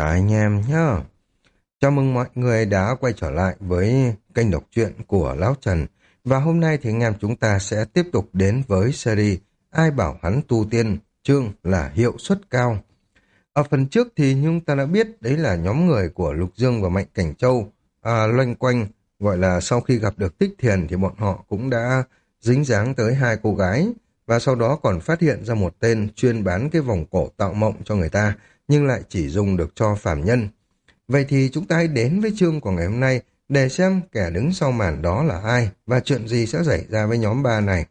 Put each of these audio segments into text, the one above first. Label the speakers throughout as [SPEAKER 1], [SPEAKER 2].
[SPEAKER 1] Cả anh em nhá. Chào mừng mọi người đã quay trở lại với kênh đọc truyện của Lão Trần. Và hôm nay thì anh em chúng ta sẽ tiếp tục đến với series Ai bảo hắn tu tiên, chương là hiệu suất cao. Ở phần trước thì chúng ta đã biết đấy là nhóm người của Lục Dương và Mạnh Cảnh Châu loanh quanh, gọi là sau khi gặp được Tích Thiền thì bọn họ cũng đã dính dáng tới hai cô gái và sau đó còn phát hiện ra một tên chuyên bán cái vòng cổ tạo mộng cho người ta nhưng lại chỉ dùng được cho phàm nhân. Vậy thì chúng ta hãy đến với chương của ngày hôm nay để xem kẻ đứng sau màn đó là ai và chuyện gì sẽ xảy ra với nhóm ba này.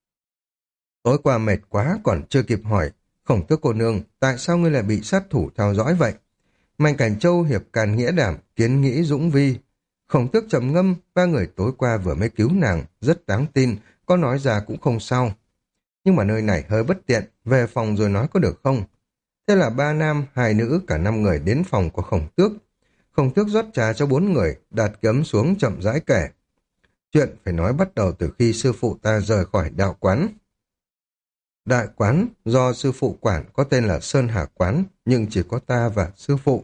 [SPEAKER 1] Tối qua mệt quá còn chưa kịp hỏi, Khổng Tước cô nương, tại sao ngươi lại bị sát thủ theo dõi vậy? Mạnh Cảnh Châu hiệp càn nghĩa đảm, kiến nghĩ dũng vi. Khổng Tước trầm ngâm, ba người tối qua vừa mới cứu nàng, rất đáng tin, có nói ra cũng không sao. Nhưng mà nơi này hơi bất tiện, về phòng rồi nói có được không? Thế là ba nam, hai nữ, cả năm người đến phòng của Khổng Tước. Khổng Tước rót trà cho bốn người, đặt kiếm xuống chậm rãi kể. Chuyện phải nói bắt đầu từ khi sư phụ ta rời khỏi đạo quán. Đại quán do sư phụ quản có tên là Sơn Hà Quán, nhưng chỉ có ta và sư phụ.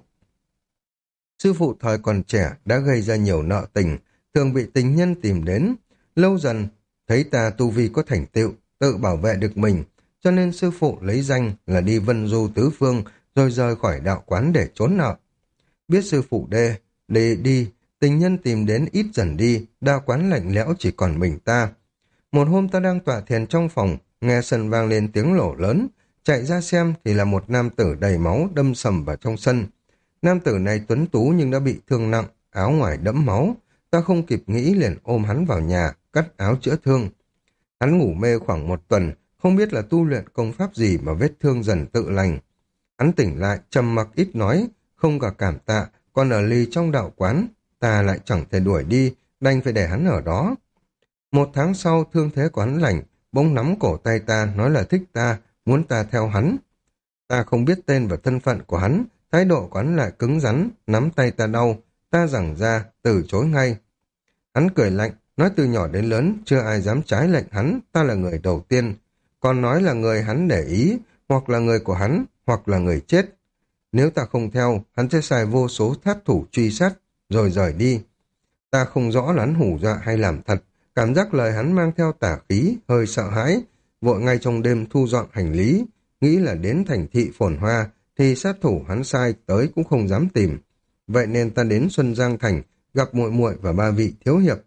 [SPEAKER 1] Sư phụ thời còn trẻ đã gây ra nhiều nợ tình, thường bị tình nhân tìm đến. Lâu dần, thấy ta tu vi có thành tựu, tự bảo vệ được mình, cho nên sư phụ lấy danh là đi vân du tứ phương, rồi rời khỏi đạo quán để trốn nợ. Biết sư phụ đi, tình nhân tìm đến ít dần đi, đạo quán lạnh lẽo chỉ còn mình ta. Một hôm ta đang tọa thiền trong phòng, nghe sân vang lên tiếng lổ lớn, chạy ra xem thì là một nam tử đầy máu đâm sầm vào trong sân. Nam tử này tuấn tú nhưng đã bị thương nặng, áo ngoài đẫm máu. Ta không kịp nghĩ liền ôm hắn vào nhà, cắt áo chữa thương. Hắn ngủ mê khoảng một tuần, không biết là tu luyện công pháp gì mà vết thương dần tự lành. Hắn tỉnh lại, trầm mặc ít nói, không cả cảm tạ, còn ở lì trong đạo quán, ta lại chẳng thể đuổi đi, đành phải để hắn ở đó. Một tháng sau, thương thế của hắn lành, bỗng nắm cổ tay ta, nói là thích ta, muốn ta theo hắn. Ta không biết tên và thân phận của hắn, thái độ của hắn lại cứng rắn, nắm tay ta đau, ta giằng ra, từ chối ngay. Hắn cười lạnh, nói từ nhỏ đến lớn, chưa ai dám trái lệnh hắn, ta là người đầu tiên. Còn nói là người hắn để ý, hoặc là người của hắn, hoặc là người chết. Nếu ta không theo, hắn sẽ xài vô số thát thủ truy sát, rồi rời đi. Ta không rõ là hắn hù dọa hay làm thật, cảm giác lời hắn mang theo tà khí, hơi sợ hãi, vội ngay trong đêm thu dọn hành lý, nghĩ là đến thành thị phồn hoa, thì sát thủ hắn sai tới cũng không dám tìm. Vậy nên ta đến Xuân Giang Thành, gặp muội muội và ba vị thiếu hiệp.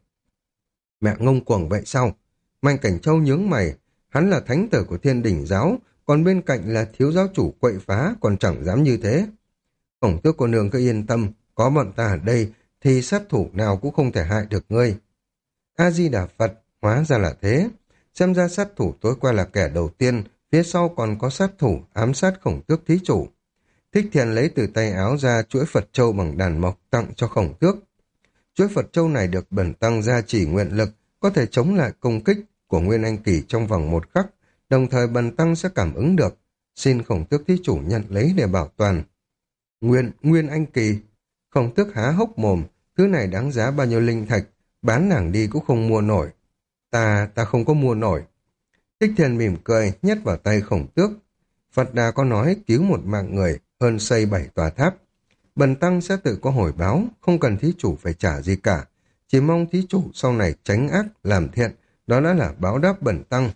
[SPEAKER 1] Mẹ ngông cuồng vậy sao? Mạnh Cảnh Châu nhướng mày, hắn là thánh tử của Thiên Đỉnh giáo, còn bên cạnh là thiếu giáo chủ quậy phá, còn chẳng dám như thế. Khổng Tước cô nương cứ yên tâm, có bọn ta ở đây thì sát thủ nào cũng không thể hại được ngươi. A-di-đà Phật, hóa ra là thế. Xem ra sát thủ tối qua là kẻ đầu tiên, phía sau còn có sát thủ ám sát Khổng Tước thí chủ. Thích Thiền lấy từ tay áo ra chuỗi Phật châu bằng đàn mộc tặng cho Khổng Tước. Chuỗi Phật châu này được bẩn tăng gia chỉ nguyện lực, có thể chống lại công kích của Nguyên Anh Kỳ trong vòng một khắc, đồng thời bần tăng sẽ cảm ứng được. Xin Khổng Tước thí chủ nhận lấy để bảo toàn. Nguyên Anh Kỳ. Khổng Tước há hốc mồm, thứ này đáng giá bao nhiêu linh thạch, bán nàng đi cũng không mua nổi. Ta không có mua nổi. Thích Thiền mỉm cười, nhét vào tay Khổng Tước. Phật Đà có nói cứu một mạng người hơn xây 7 tòa tháp. Bần tăng sẽ tự có hồi báo, không cần thí chủ phải trả gì cả. Chỉ mong thí chủ sau này tránh ác, làm thiện, đó đã là báo đáp bần tăng.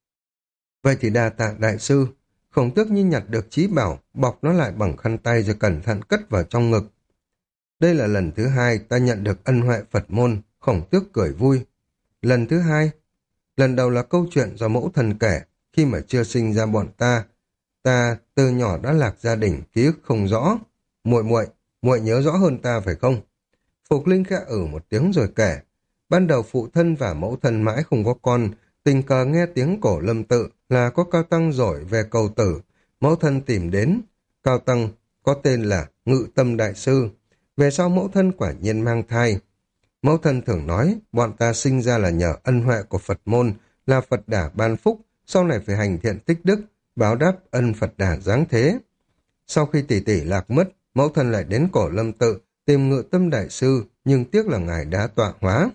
[SPEAKER 1] Vậy thì đa tạ đại sư. Khổng Tước như nhặt được trí bảo, bọc nó lại bằng khăn tay rồi cẩn thận cất vào trong ngực. Đây là lần thứ hai ta nhận được ân huệ Phật môn, Khổng Tước cười vui. Lần thứ hai? Lần đầu là câu chuyện do mẫu thần kể, khi mà chưa sinh ra bọn ta từ nhỏ đã lạc gia đình, ký ức không rõ. Muội nhớ rõ hơn ta phải không? Phục Linh khẽ một tiếng rồi kể. Ban đầu phụ thân và mẫu thân mãi không có con, tình cờ nghe tiếng cổ lâm tự là có cao tăng giỏi về cầu tử. Mẫu thân tìm đến. Cao tăng có tên là Ngự Tâm Đại Sư. Về sau mẫu thân quả nhiên mang thai. Mẫu thân thường nói, bọn ta sinh ra là nhờ ân huệ của Phật môn, là Phật Đà ban phúc, sau này phải hành thiện tích đức, báo đáp ân Phật Đà giáng thế. Sau khi tỷ tỷ lạc mất, mẫu thân lại đến cổ lâm tự, tìm Ngự Tâm Đại Sư, nhưng tiếc là ngài đã tọa hóa.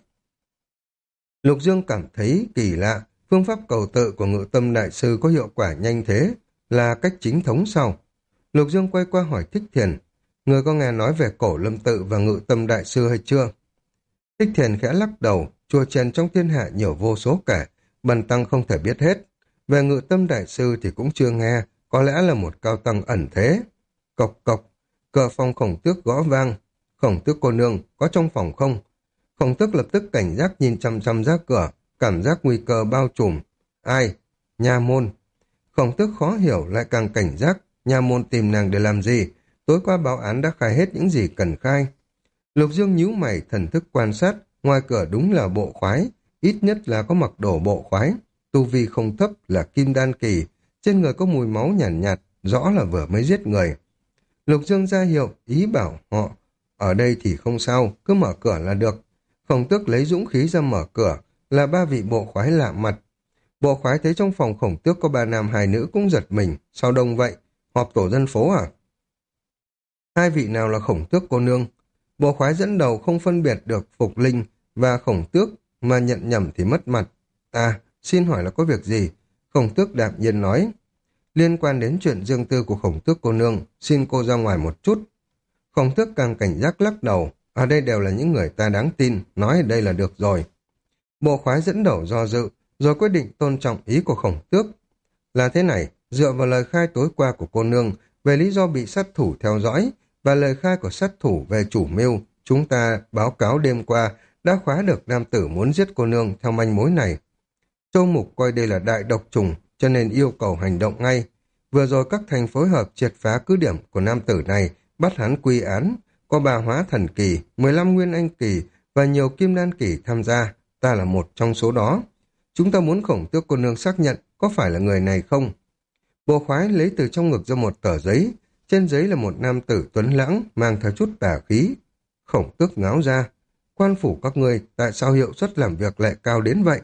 [SPEAKER 1] Lục Dương cảm thấy kỳ lạ, phương pháp cầu tự của Ngự Tâm Đại Sư có hiệu quả nhanh thế, là cách chính thống sao? Lục Dương quay qua hỏi Thích Thiền, Người có nghe nói về Cổ Lâm Tự và Ngự Tâm Đại Sư hay chưa? Thích Thiền khẽ lắc đầu, chùa chiền trong thiên hạ nhiều vô số kể, bần tăng không thể biết hết. Về Ngự Tâm Đại Sư thì cũng chưa nghe, có lẽ là một cao tăng ẩn thế. Cộc cộc, cửa phòng Khổng Tước gõ vang. Khổng Tước cô nương, có trong phòng không? Khổng Tước lập tức cảnh giác nhìn chăm chăm ra cửa, cảm giác nguy cơ bao trùm. Ai? Nha môn. Khổng Tước khó hiểu lại càng cảnh giác, nha môn tìm nàng để làm gì? Tối qua báo án đã khai hết những gì cần khai. Lục Dương nhíu mày thần thức quan sát, ngoài cửa đúng là bộ khoái, ít nhất là có mặc đồ bộ khoái. Tu vi không thấp là kim đan kỳ, trên người có mùi máu nhàn nhạt, rõ là vừa mới giết người. Lục Dương ra hiệu, ý bảo họ, ở đây thì không sao, cứ mở cửa là được. Khổng Tước lấy dũng khí ra mở cửa, là ba vị bộ khoái lạ mặt. Bộ khoái thấy trong phòng Khổng Tước có 3 nam 2 nữ cũng giật mình, sao đông vậy? Họp tổ dân phố à? Hai vị nào là Khổng Tước cô nương? Bộ khoái dẫn đầu không phân biệt được Phục Linh và Khổng Tước, mà nhận nhầm thì mất mặt. Xin hỏi là có việc gì? Khổng Tước đạm nhiên nói. Liên quan đến chuyện riêng tư của Khổng Tước cô nương, xin cô ra ngoài một chút. Khổng Tước càng cảnh giác lắc đầu. Ở đây đều là những người ta đáng tin, nói ở đây là được rồi. Bộ khoái dẫn đầu do dự, rồi quyết định tôn trọng ý của Khổng Tước. Là thế này, dựa vào lời khai tối qua của cô nương về lý do bị sát thủ theo dõi và lời khai của sát thủ về chủ mưu, chúng ta báo cáo đêm qua đã khóa được nam tử muốn giết cô nương theo manh mối này. Châu Mục coi đây là đại độc trùng, cho nên yêu cầu hành động ngay. Vừa rồi các thành phối hợp triệt phá cứ điểm của nam tử này, bắt hắn quy án, có 3 hóa thần kỳ, 15 nguyên anh kỳ và nhiều kim đan kỳ tham gia, ta là một trong số đó. Chúng ta muốn Khổng Tước cô nương xác nhận có phải là người này không? Bộ khoái lấy từ trong ngực ra một tờ giấy, trên giấy là một nam tử tuấn lãng mang theo chút tà khí. Khổng Tước ngáo ra, quan phủ các ngươi tại sao hiệu suất làm việc lại cao đến vậy?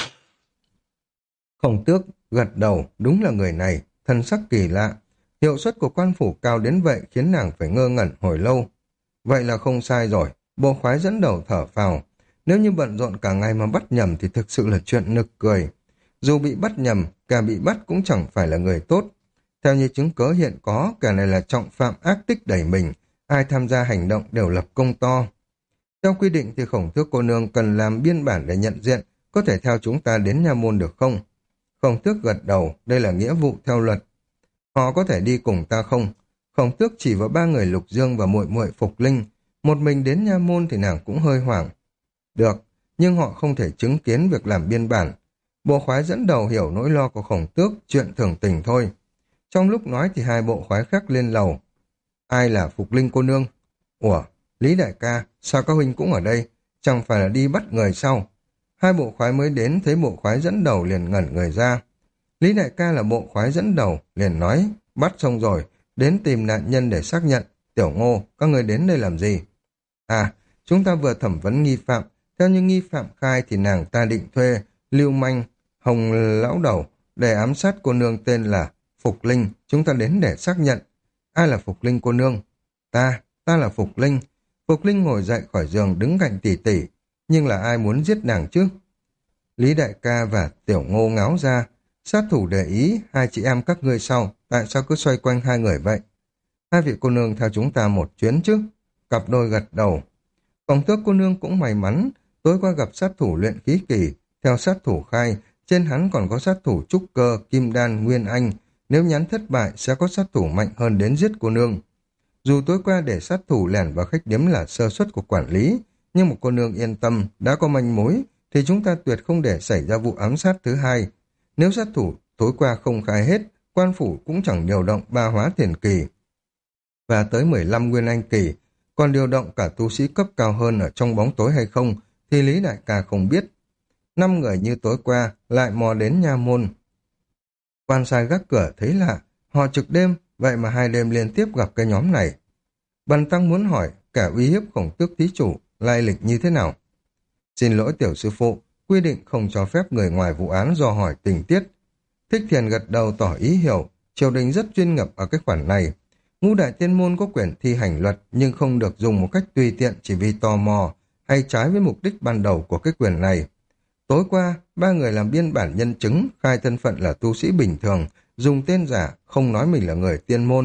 [SPEAKER 1] Khổng Tước gật đầu, đúng là người này, thân sắc kỳ lạ. Hiệu suất của quan phủ cao đến vậy khiến nàng phải ngơ ngẩn hồi lâu. Vậy là không sai rồi, bộ khoái dẫn đầu thở phào. Nếu như bận rộn cả ngày mà bắt nhầm thì thực sự là chuyện nực cười. Dù bị bắt nhầm, kẻ bị bắt cũng chẳng phải là người tốt. Theo như chứng cớ hiện có, kẻ này là trọng phạm ác tích đẩy mình. Ai tham gia hành động đều lập công to. Theo quy định thì Khổng Tước cô nương cần làm biên bản để nhận diện, có thể theo chúng ta đến nha môn được không? Khổng Tước gật đầu, đây là nghĩa vụ theo luật. Họ có thể đi cùng ta không? Khổng Tước chỉ vào 3 người Lục Dương và muội muội Phục Linh. Một mình đến nha môn thì nàng cũng hơi hoảng. Được, nhưng họ không thể chứng kiến việc làm biên bản. Bộ khoái dẫn đầu hiểu nỗi lo của Khổng Tước, chuyện thường tình thôi. Trong lúc nói thì 2 bộ khoái khác lên lầu. Ai là Phục Linh cô nương? Ủa, Lý đại ca, sao các huynh cũng ở đây? Chẳng phải là đi bắt người sao? 2 bộ khoái mới đến thấy bộ khoái dẫn đầu liền ngẩn người ra. Lý đại ca là bộ khoái dẫn đầu, liền nói, bắt xong rồi, đến tìm nạn nhân để xác nhận. Tiểu Ngô, các người đến đây làm gì? Chúng ta vừa thẩm vấn nghi phạm, theo như nghi phạm khai thì nàng ta định thuê Lưu Manh, Hồng Lão Đầu để ám sát cô nương tên là Phục Linh, chúng ta đến để xác nhận. Ai là Phục Linh cô nương? Ta là Phục Linh. Phục Linh ngồi dậy khỏi giường đứng cạnh tỷ tỷ, nhưng là ai muốn giết nàng chứ? Lý đại ca và Tiểu Ngô ngáo ra, sát thủ để ý, 2 chị em các ngươi sau, tại sao cứ xoay quanh 2 người vậy? 2 vị cô nương theo chúng ta một chuyến chứ? Cặp đôi gật đầu. Khổng Tước cô nương cũng may mắn, tối qua gặp sát thủ luyện khí kỳ, theo sát thủ khai, trên hắn còn có sát thủ trúc cơ, kim đan, nguyên anh, nếu nhắn thất bại sẽ có sát thủ mạnh hơn đến giết cô nương. Dù tối qua để sát thủ lẻn vào khách điếm là sơ suất của quản lý, nhưng một cô nương yên tâm, đã có manh mối, thì chúng ta tuyệt không để xảy ra vụ ám sát thứ hai. Nếu sát thủ tối qua không khai hết, quan phủ cũng chẳng điều động 3 hóa tiền kỳ và tới 15 nguyên anh kỳ, còn điều động cả tu sĩ cấp cao hơn ở trong bóng tối hay không thì Lý đại ca không biết. 5 người như tối qua lại mò đến nha môn. Quan sai gác cửa thấy lạ, họ trực đêm, vậy mà 2 đêm liên tiếp gặp cái nhóm này. Bần tăng muốn hỏi, cả uy hiếp Khổng Tước thí chủ, lai lịch như thế nào? Xin lỗi tiểu sư phụ, quy định không cho phép người ngoài vụ án dò hỏi tình tiết. Thích Thiền gật đầu tỏ ý hiểu, triều đình rất chuyên ngập ở cái khoản này. Ngũ đại tiên môn có quyền thi hành luật nhưng không được dùng một cách tùy tiện chỉ vì tò mò hay trái với mục đích ban đầu của cái quyền này. Tối qua, 3 người làm biên bản nhân chứng, khai thân phận là tu sĩ bình thường, dùng tên giả, không nói mình là người tiên môn.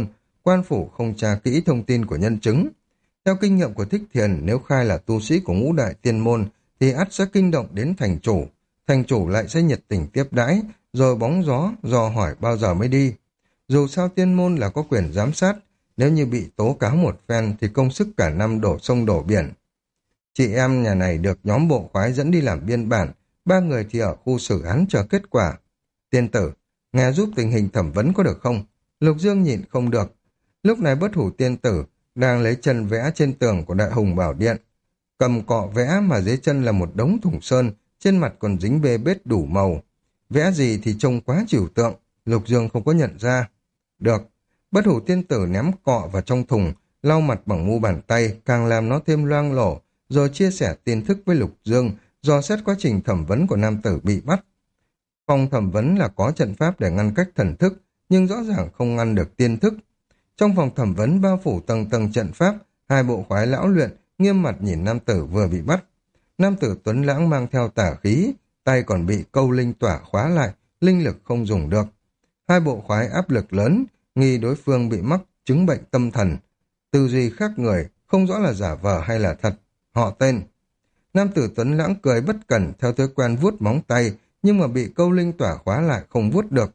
[SPEAKER 1] quan phủ không tra kỹ thông tin của nhân chứng. Theo kinh nghiệm của Thích Thiền, nếu khai là tu sĩ của ngũ đại tiên môn, thì ắt sẽ kinh động đến thành chủ lại sẽ nhiệt tình tiếp đãi, rồi bóng gió, dò hỏi bao giờ mới đi. Dù sao tiên môn là có quyền giám sát, nếu như bị tố cáo một phen thì công sức cả năm đổ sông đổ biển. Chị em nhà này được nhóm bộ khoái dẫn đi làm biên bản, 3 người thì ở khu xử án chờ kết quả. Tiên tử, nghe giúp tình hình thẩm vấn có được không? Lục Dương nhịn không được. Lúc này Bất Hủ tiên tử đang lấy chân vẽ trên tường của Đại Hùng Bảo Điện. Cầm cọ vẽ mà dưới chân là một đống thủng sơn, trên mặt còn dính bê bết đủ màu. Vẽ gì thì trông quá trừu tượng, Lục Dương không có nhận ra. Được, Bất Hủ tiên tử ném cọ vào trong thùng, lau mặt bằng mu bàn tay, càng làm nó thêm loang lổ, rồi chia sẻ tin tức với Lục Dương, dò xét quá trình thẩm vấn của nam tử bị bắt. Phòng thẩm vấn là có trận pháp để ngăn cách thần thức, nhưng rõ ràng không ngăn được tiên thức. Trong phòng thẩm vấn bao phủ tầng tầng trận pháp, 2 bộ khoái lão luyện nghiêm mặt nhìn nam tử vừa bị bắt. Nam tử tuấn lãng mang theo tà khí, tay còn bị câu linh tỏa khóa lại, linh lực không dùng được. 2 bộ khoái áp lực lớn, nghi đối phương bị mắc chứng bệnh tâm thần. Tư duy khác người, không rõ là giả vờ hay là thật. Họ tên. Nam tử tuấn lãng cười bất cẩn theo thói quen vuốt móng tay, nhưng mà bị câu linh tỏa khóa lại không vuốt được.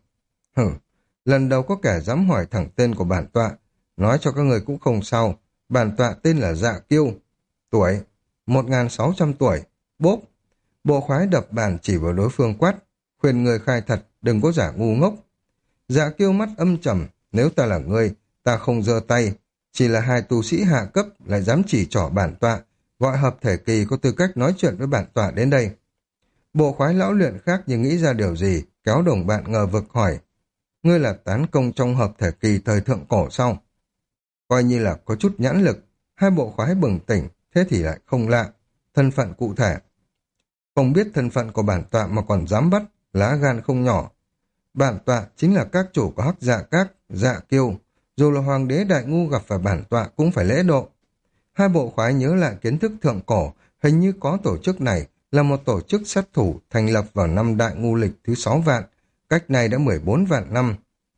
[SPEAKER 1] Lần đầu có kẻ dám hỏi thẳng tên của bản tọa, nói cho các người cũng không sao. Bản tọa tên là Dạ Kiêu, tuổi 1600 tuổi. Bốp, bộ khoái đập bàn chỉ vào đối phương quát, khuyên người khai thật, đừng có giả ngu ngốc. Dạ Kiêu mắt âm trầm, nếu ta là ngươi, ta không giơ tay, chỉ là 2 tu sĩ hạ cấp lại dám chỉ trỏ bản tọa, gọi hợp thể kỳ có tư cách nói chuyện với bản tọa đến đây. Bộ khoái lão luyện khác như nghĩ ra điều gì, kéo đồng bạn ngờ vực hỏi, ngươi là tán công trong hợp thể kỳ thời thượng cổ sao? Coi như là có chút nhãn lực, 2 bộ khoái bừng tỉnh, thế thì lại không lạ. Thân phận cụ thể. Không biết thân phận của bản tọa mà còn dám bắt, lá gan không nhỏ. Bản tọa chính là các chủ của Hắc Dạ Các, Dạ Kiêu. Dù là hoàng đế đại ngu gặp phải bản tọa cũng phải lễ độ. 2 bộ khoái nhớ lại kiến thức thượng cổ, hình như có tổ chức này là một tổ chức sát thủ thành lập vào năm đại ngu lịch thứ 6 vạn, cách này đã 14 vạn năm.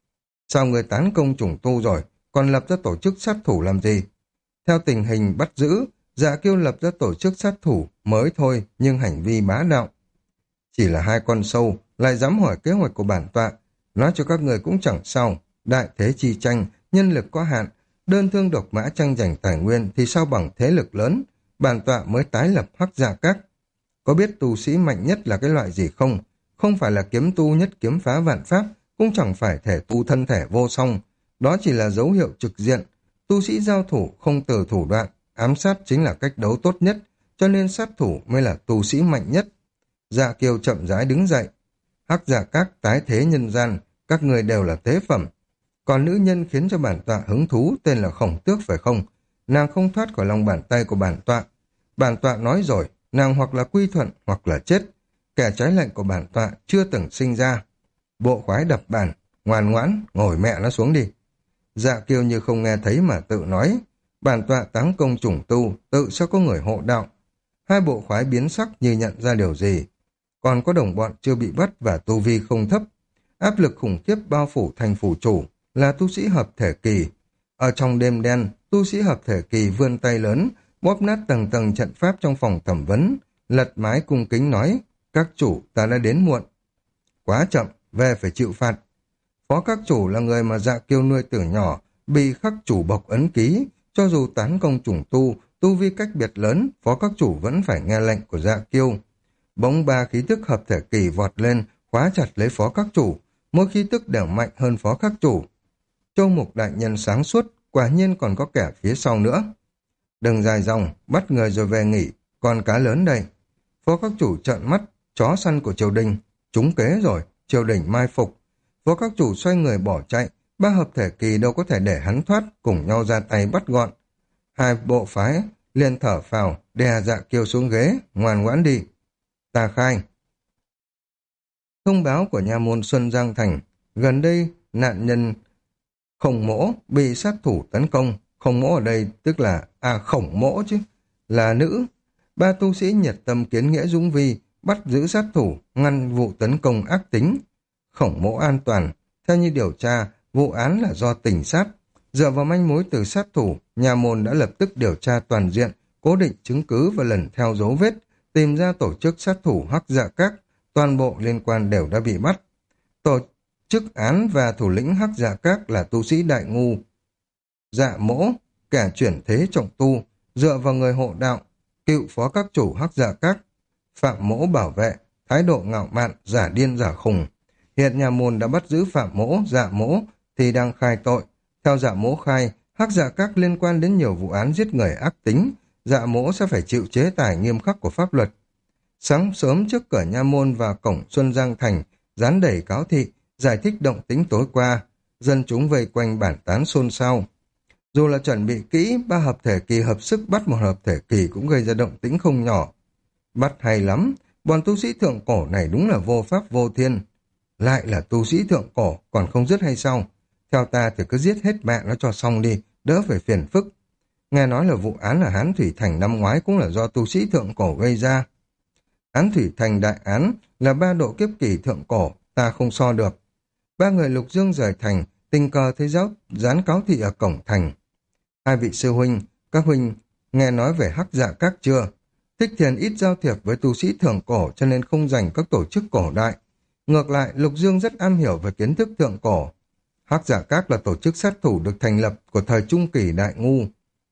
[SPEAKER 1] Sao người tán công trùng tu rồi, còn lập ra tổ chức sát thủ làm gì? Theo tình hình bắt giữ, Dạ Kiêu lập ra tổ chức sát thủ mới thôi, nhưng hành vi bá đạo. Chỉ là 2 con sâu, lại dám hỏi kế hoạch của bản tọa. Nói cho các người cũng chẳng sao, đại thế chi tranh, nhân lực có hạn, đơn thương độc mã tranh giành tài nguyên thì sao bằng thế lực lớn, bản tọa mới tái lập Hắc Dạ Các. Có biết tu sĩ mạnh nhất là cái loại gì không? Không phải là kiếm tu nhất kiếm phá vạn pháp, cũng chẳng phải thể tu thân thể vô song. Đó chỉ là dấu hiệu trực diện. Tu sĩ giao thủ không từ thủ đoạn, ám sát chính là cách đấu tốt nhất, cho nên sát thủ mới là tu sĩ mạnh nhất. Dạ Kiêu chậm rãi đứng dậy. Hắc Dạ Các tái thế nhân gian, các người đều là tế phẩm. Còn nữ nhân khiến cho bản tọa hứng thú tên là Khổng Tước phải không? Nàng không thoát khỏi lòng bàn tay của bản tọa. Bản tọa nói rồi, nàng hoặc là quy thuận hoặc là chết. Kẻ trái lệnh của bản tọa chưa từng sinh ra. Bộ khoái đập bàn, ngoan ngoãn, ngồi mẹ nó xuống đi. Dạ Kiêu như không nghe thấy mà tự nói, bản tọa táng công chủng tu, tự sẽ có người hộ đạo. 2 bộ khoái biến sắc như nhận ra điều gì. Còn có đồng bọn chưa bị bắt và tu vi không thấp. Áp lực khủng khiếp bao phủ thành phủ chủ, là tu sĩ hợp thể kỳ. Ở trong đêm đen, tu sĩ hợp thể kỳ vươn tay lớn, bóp nát tầng tầng trận pháp trong phòng thẩm vấn, lật mái cung kính nói, các chủ ta đã đến muộn. Quá chậm, về phải chịu phạt. Phó các chủ là người mà Dạ Kiêu nuôi từ nhỏ, bị khắc chủ bộc ấn ký, cho dù tán công chủng tu vi cách biệt lớn, phó các chủ vẫn phải nghe lệnh của Dạ Kiêu. Bỗng 3 khí tức hợp thể kỳ vọt lên, khóa chặt lấy phó các chủ, mỗi khí tức đều mạnh hơn phó các chủ. Châu Mục đại nhân sáng suốt, quả nhiên còn có kẻ phía sau nữa. Đừng dài dòng, bắt người rồi về nghỉ, còn cá lớn đây. Phó các chủ trợn mắt, chó săn của triều đình, trúng kế rồi, triều đình mai phục. Phó các chủ xoay người bỏ chạy, 3 hợp thể kỳ đâu có thể để hắn thoát, cùng nhau ra tay bắt gọn. 2 bộ phái liền thở phào, đè Dạ Kiêu xuống ghế, ngoan ngoãn đi. Ta khai. Thông báo của nha môn Xuân Giang Thành, gần đây nạn nhân Khổng Mỗ bị sát thủ tấn công. Khổng Mỗ ở đây tức là, Khổng Mỗ chứ, là nữ. 3 tu sĩ nhiệt tâm kiến nghĩa dũng vi, bắt giữ sát thủ, ngăn vụ tấn công ác tính. Khổng Mỗ an toàn, theo như điều tra, vụ án là do tình sát. Dựa vào manh mối từ sát thủ, nhà môn đã lập tức điều tra toàn diện, cố định chứng cứ và lần theo dấu vết, tìm ra tổ chức sát thủ Hắc Dạ Các. Toàn bộ liên quan đều đã bị bắt. Tổ chức án và thủ lĩnh Hắc Dạ Các là tu sĩ Đại Ngu Dạ Mỗ, kẻ chuyển thế trọng tu, dựa vào người hộ đạo, cựu phó các chủ Hắc Dạ Các, Phạm Mỗ bảo vệ, thái độ ngạo mạn, giả điên giả khùng. Hiện nhà môn đã bắt giữ Phạm Mỗ, Dạ Mỗ thì đang khai tội. Theo Dạ Mỗ khai, Hắc Dạ Các liên quan đến nhiều vụ án giết người ác tính, Dạ Mỗ sẽ phải chịu chế tài nghiêm khắc của pháp luật. Sáng sớm trước cửa nha môn và cổng Xuân Giang Thành, dán đầy cáo thị, giải thích động tính tối qua. Dân chúng vây quanh bản tán xôn xao. Dù là chuẩn bị kỹ, ba hợp thể kỳ hợp sức bắt một hợp thể kỳ cũng gây ra động tĩnh không nhỏ. Bắt hay lắm, bọn tu sĩ thượng cổ này đúng là vô pháp vô thiên. Lại là tu sĩ thượng cổ, còn không dứt hay sao? Theo ta thì cứ giết hết mẹ nó cho xong đi, đỡ phải phiền phức. Nghe nói là vụ án ở Hán Thủy Thành năm ngoái cũng là do tu sĩ thượng cổ gây ra. Hán Thủy Thành đại án là 3 độ kiếp kỳ thượng cổ, ta không so được. Ba người Lục Dương rời thành, tình cờ thấy giáo dán cáo thị ở cổng thành. Hai vị sư huynh, các huynh nghe nói về Hắc Dạ Các chưa? Thích Thiền ít giao thiệp với tu sĩ thượng cổ cho nên không dành các tổ chức cổ đại. Ngược lại, Lục Dương rất am hiểu về kiến thức thượng cổ. Hắc Dạ Các là tổ chức sát thủ được thành lập của thời Trung Kỳ Đại Ngu.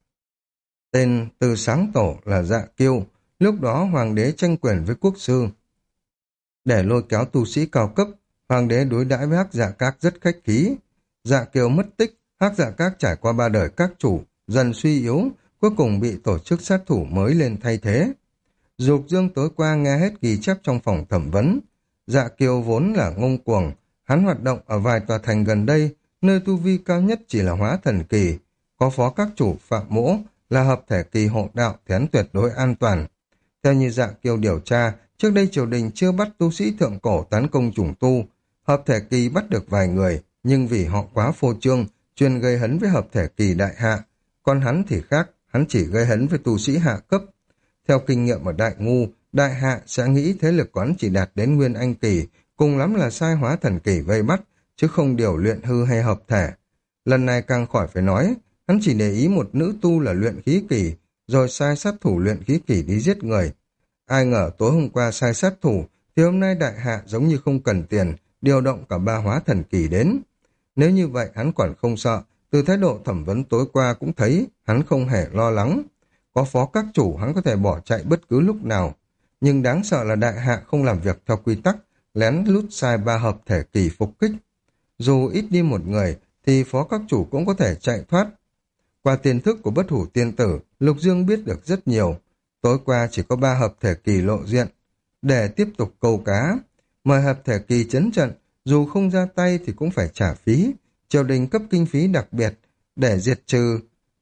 [SPEAKER 1] Tên từ sáng tổ là Dạ Kiêu, lúc đó hoàng đế tranh quyền với quốc sư. Để lôi kéo tu sĩ cao cấp, hoàng đế đối đãi với Hắc Dạ Các rất khách khí. Dạ Kiêu mất tích, Hắc Dạ Các trải qua 3 đời các chủ, dần suy yếu, cuối cùng bị tổ chức sát thủ mới lên thay thế. Dục Dương tối qua nghe hết ghi chép trong phòng thẩm vấn. Dạ Kiêu vốn là ngông cuồng, hắn hoạt động ở vài tòa thành gần đây, nơi tu vi cao nhất chỉ là hóa thần kỳ. Có phó các chủ Phạm Mỗ là hợp thể kỳ hộ đạo thì hắn tuyệt đối an toàn. Theo như Dạ Kiêu điều tra, trước đây triều đình chưa bắt tu sĩ thượng cổ tấn công chủng tu. Hợp thể kỳ bắt được vài người, nhưng vì họ quá phô trương, chuyên gây hấn với hợp thể kỳ đại hạ. Còn hắn thì khác, hắn chỉ gây hấn với tu sĩ hạ cấp. Theo kinh nghiệm ở Đại Ngu, đại hạ sẽ nghĩ thế lực của hắn chỉ đạt đến Nguyên Anh kỳ, cùng lắm là sai hóa thần kỳ vây bắt, chứ không điều luyện hư hay hợp thể. Lần này càng khỏi phải nói, hắn chỉ để ý một nữ tu là luyện khí kỳ, rồi sai sát thủ luyện khí kỳ đi giết người. Ai ngờ tối hôm qua sai sát thủ, thì hôm nay đại hạ giống như không cần tiền, điều động cả 3 hóa thần kỳ đến. Nếu như vậy hắn còn không sợ, từ thái độ thẩm vấn tối qua cũng thấy hắn không hề lo lắng. Có phó các chủ hắn có thể bỏ chạy bất cứ lúc nào. Nhưng đáng sợ là đại hạ không làm việc theo quy tắc, lén lút sai 3 hợp thể kỳ phục kích. Dù ít đi một người, thì phó các chủ cũng có thể chạy thoát. Qua tiền thức của bất hủ tiên tử, Lục Dương biết được rất nhiều. Tối qua chỉ có 3 hợp thể kỳ lộ diện. Để tiếp tục câu cá, mời hợp thể kỳ chấn trận, dù không ra tay thì cũng phải trả phí. Triều đình cấp kinh phí đặc biệt để diệt trừ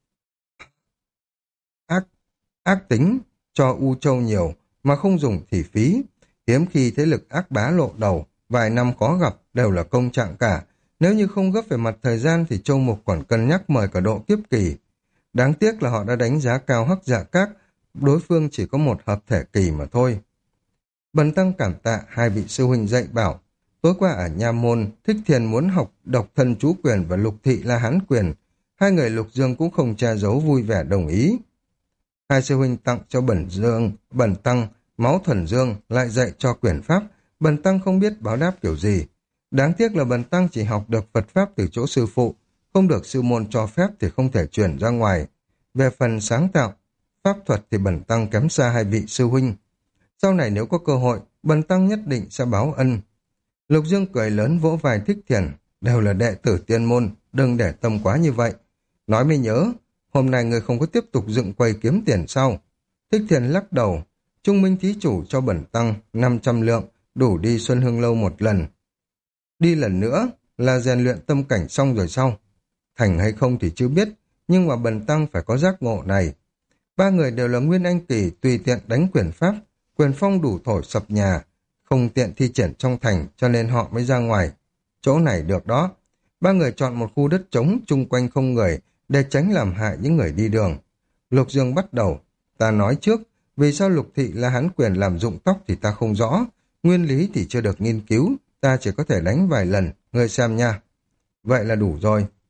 [SPEAKER 1] ác tính cho U Châu nhiều, mà không dùng thì phí. Hiếm khi thế lực ác bá lộ đầu, vài năm khó gặp đều là công trạng cả. Nếu như không gấp về mặt thời gian thì Châu Mục còn cân nhắc mời cả độ kiếp kỳ. Đáng tiếc là họ đã đánh giá cao Hắc Dạ Các, đối phương chỉ có một hợp thể kỳ mà thôi. Bần tăng cảm tạ hai vị sư huynh dạy bảo. Tối qua ở Nha Môn, Thích Thiền muốn học độc thân chú quyền và lục thị la hán quyền. Hai người Lục Dương cũng không che giấu vui vẻ đồng ý. Hai sư huynh tặng cho Bần tăng máu thuần dương, lại dạy cho quyền pháp. Bần tăng không biết báo đáp kiểu gì. Đáng tiếc là Bần tăng chỉ học được Phật pháp từ chỗ sư phụ, không được sư môn cho phép thì không thể chuyển ra ngoài. Về phần sáng tạo, pháp thuật thì Bần tăng kém xa hai vị sư huynh. Sau này nếu có cơ hội, Bần tăng nhất định sẽ báo ân. Lục Dương cười lớn vỗ vai Thích Thiền, đều là đệ tử tiên môn, đừng để tâm quá như vậy. Nói mới nhớ, hôm nay người không có tiếp tục dựng quầy kiếm tiền sau. Thích Thiền lắc đầu, Trung Minh thí chủ cho Bần tăng 500 lượng, đủ đi Xuân Hương Lâu một lần. Đi lần nữa là rèn luyện tâm cảnh xong rồi sau. Thành hay không thì chưa biết, nhưng mà Bần tăng phải có giác ngộ này. Ba người đều là Nguyên Anh kỳ, tùy tiện đánh quyền pháp, quyền phong đủ thổi sập nhà, không tiện thi triển trong thành cho nên họ mới ra ngoài. Chỗ này được đó. Ba người chọn một khu đất trống chung quanh không người để tránh làm hại những người đi đường. Lục Dương bắt đầu. Ta nói trước, vì sao Lục thị là hán quyền làm rụng tóc thì ta không rõ. Nguyên lý thì chưa được nghiên cứu, ta chỉ có thể đánh vài lần, ngươi xem nha. Vậy là đủ rồi.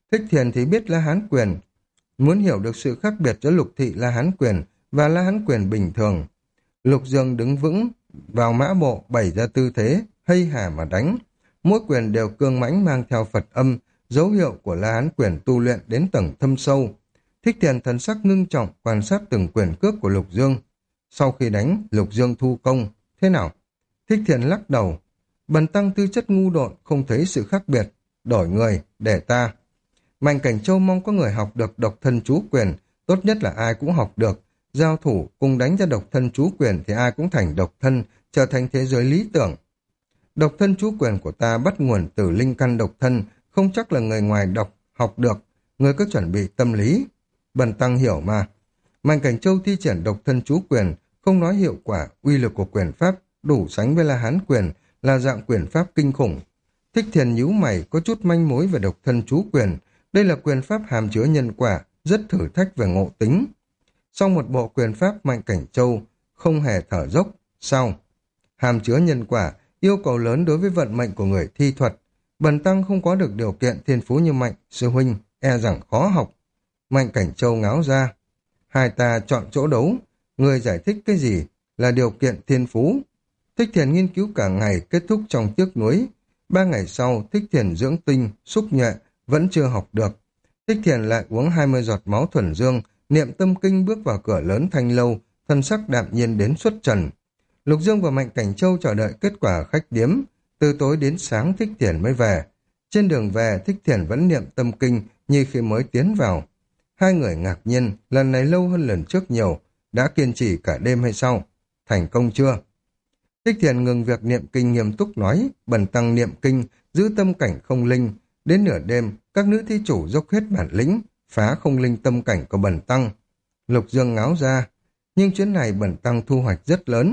[SPEAKER 1] Thích Thiền thì biết La Hán quyền, muốn hiểu được sự khác biệt giữa lục thị La Hán quyền và La Hán quyền bình thường. Lục Dương đứng vững vào mã bộ, bày ra tư thế hây hà mà đánh. Mỗi quyền đều cương mãnh, mang theo Phật âm, dấu hiệu của La Hán quyền tu luyện đến tầng thâm sâu. Thích Thiền thần sắc ngưng trọng quan sát từng quyền cước của Lục Dương. Sau khi đánh, Lục Dương thu công. Thế nào? Thích Thiền lắc đầu. Bần tăng tư chất ngu độn, không thấy sự khác biệt. Đổi người, để ta. Mạnh Cảnh Châu mong có người học được độc thân chú quyền, tốt nhất là ai cũng học được. Giao thủ cùng đánh ra độc thân chú quyền thì ai cũng thành độc thân, trở thành thế giới lý tưởng. Độc thân chú quyền của ta bắt nguồn từ linh căn độc thân, không chắc là người ngoài học được. Người cứ chuẩn bị tâm lý. Bần tăng hiểu mà. Mạnh Cảnh Châu thi triển độc thân chú quyền, không nói hiệu quả, uy lực của quyền pháp đủ sánh với La Hán quyền, là dạng quyền pháp kinh khủng. Thích Thiền nhíu mày, có chút manh mối về độc thân chú quyền. Đây là quyền pháp hàm chứa nhân quả, rất thử thách về ngộ tính. Sau một bộ quyền pháp, Mạnh Cảnh Châu không hề thở dốc. Sao? Hàm chứa nhân quả, yêu cầu lớn đối với vận mệnh của người thi thuật. Bần tăng không có được điều kiện thiên phú như Mạnh sư huynh, e rằng khó học. Mạnh Cảnh Châu ngáo ra. Hai ta chọn chỗ đấu, người giải thích cái gì là điều kiện thiên phú. Thích Thiền nghiên cứu cả ngày, kết thúc trong tiếc nuối. 3 ngày sau, Thích Thiền dưỡng tinh, xúc nhuệ, vẫn chưa học được. Thích Thiền lại uống 20 giọt máu thuần dương, niệm tâm kinh bước vào cửa lớn thanh lâu, thân sắc đạm nhiên đến xuất trần. Lục Dương và Mạnh Cảnh Châu chờ đợi kết quả khách điếm, từ tối đến sáng Thích Thiền mới về. Trên đường về, Thích Thiền vẫn niệm tâm kinh như khi mới tiến vào. Hai người ngạc nhiên, lần này lâu hơn lần trước nhiều, đã kiên trì cả đêm hay sao? Thành công chưa? Thích Thiền ngừng việc niệm kinh nghiêm túc nói, bần tăng niệm kinh, giữ tâm cảnh không linh. Đến nửa đêm, các nữ thí chủ dốc hết bản lĩnh, phá không linh tâm cảnh của bần tăng. Lục Dương ngáo ra, nhưng chuyến này bần tăng thu hoạch rất lớn.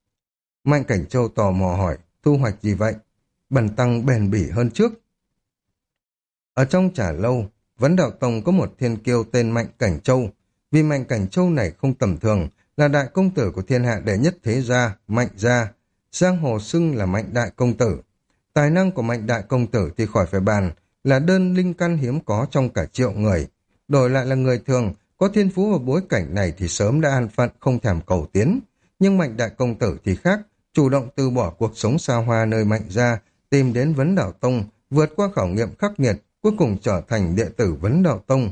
[SPEAKER 1] Mạnh Cảnh Châu tò mò hỏi, thu hoạch gì vậy? Bần tăng bền bỉ hơn trước. Ở trong trà lâu, Vấn Đạo Tông có một thiên kiêu tên Mạnh Cảnh Châu. Vì Mạnh Cảnh Châu này không tầm thường, là đại công tử của thiên hạ đệ nhất thế gia, Mạnh gia. Giang hồ xưng là Mạnh đại công tử. Tài năng của Mạnh đại công tử thì khỏi phải bàn, là đơn linh căn hiếm có trong cả triệu người. Đổi lại là người thường, có thiên phú và bối cảnh này thì sớm đã an phận, không thèm cầu tiến. Nhưng Mạnh đại công tử thì khác, chủ động từ bỏ cuộc sống xa hoa nơi Mạnh gia, tìm đến Vấn Đạo Tông, vượt qua khảo nghiệm khắc nghiệt, cuối cùng trở thành đệ tử Vấn Đạo Tông.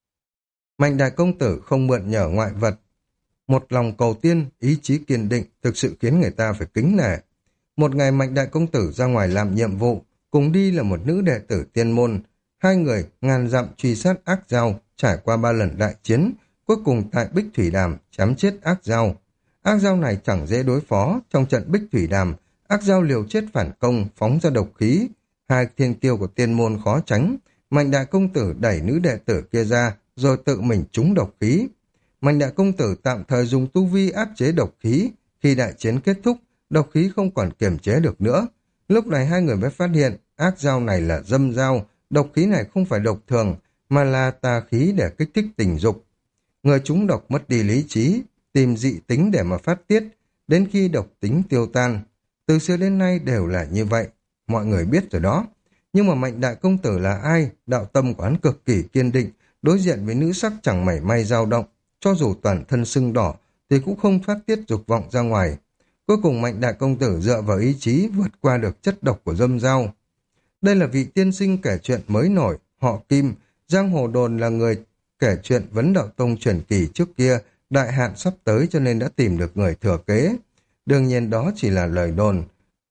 [SPEAKER 1] Mạnh đại công tử không mượn nhờ ngoại vật, một lòng cầu tiên, ý chí kiên định, thực sự khiến người ta phải kính nể. Một ngày Mạnh đại công tử ra ngoài làm nhiệm vụ, cùng đi là một nữ đệ tử tiên môn. Hai người ngàn dặm truy sát ác dao, trải qua 3 lần đại chiến, cuối cùng tại Bích Thủy Đàm chém chết ác dao. Ác dao này chẳng dễ đối phó, trong trận Bích Thủy Đàm, ác dao liều chết phản công, phóng ra độc khí. Hai thiên kiêu của tiên môn khó tránh, Mạnh đại công tử đẩy nữ đệ tử kia ra, rồi tự mình trúng độc khí. Mạnh đại công tử tạm thời dùng tu vi áp chế độc khí, khi đại chiến kết thúc, độc khí không còn kiềm chế được nữa. Lúc này hai người mới phát hiện, ác dao này là dâm dao, độc khí này không phải độc thường, mà là tà khí để kích thích tình dục. Người trúng độc mất đi lý trí, tìm dị tính để mà phát tiết, đến khi độc tính tiêu tan. Từ xưa đến nay đều là như vậy, mọi người biết rồi đó. Nhưng mà Mạnh đại công tử là ai? Đạo tâm của hắn cực kỳ kiên định, đối diện với nữ sắc chẳng mảy may dao động, cho dù toàn thân sưng đỏ thì cũng không phát tiết dục vọng ra ngoài. Cuối cùng Mạnh đại công tử dựa vào ý chí vượt qua được chất độc của dâm dao. Đây là vị tiên sinh kể chuyện mới nổi, họ Kim, giang hồ đồn là người kể chuyện Vấn Đạo Tông truyền kỳ trước kia, đại hạn sắp tới cho nên đã tìm được người thừa kế. Đương nhiên đó chỉ là lời đồn.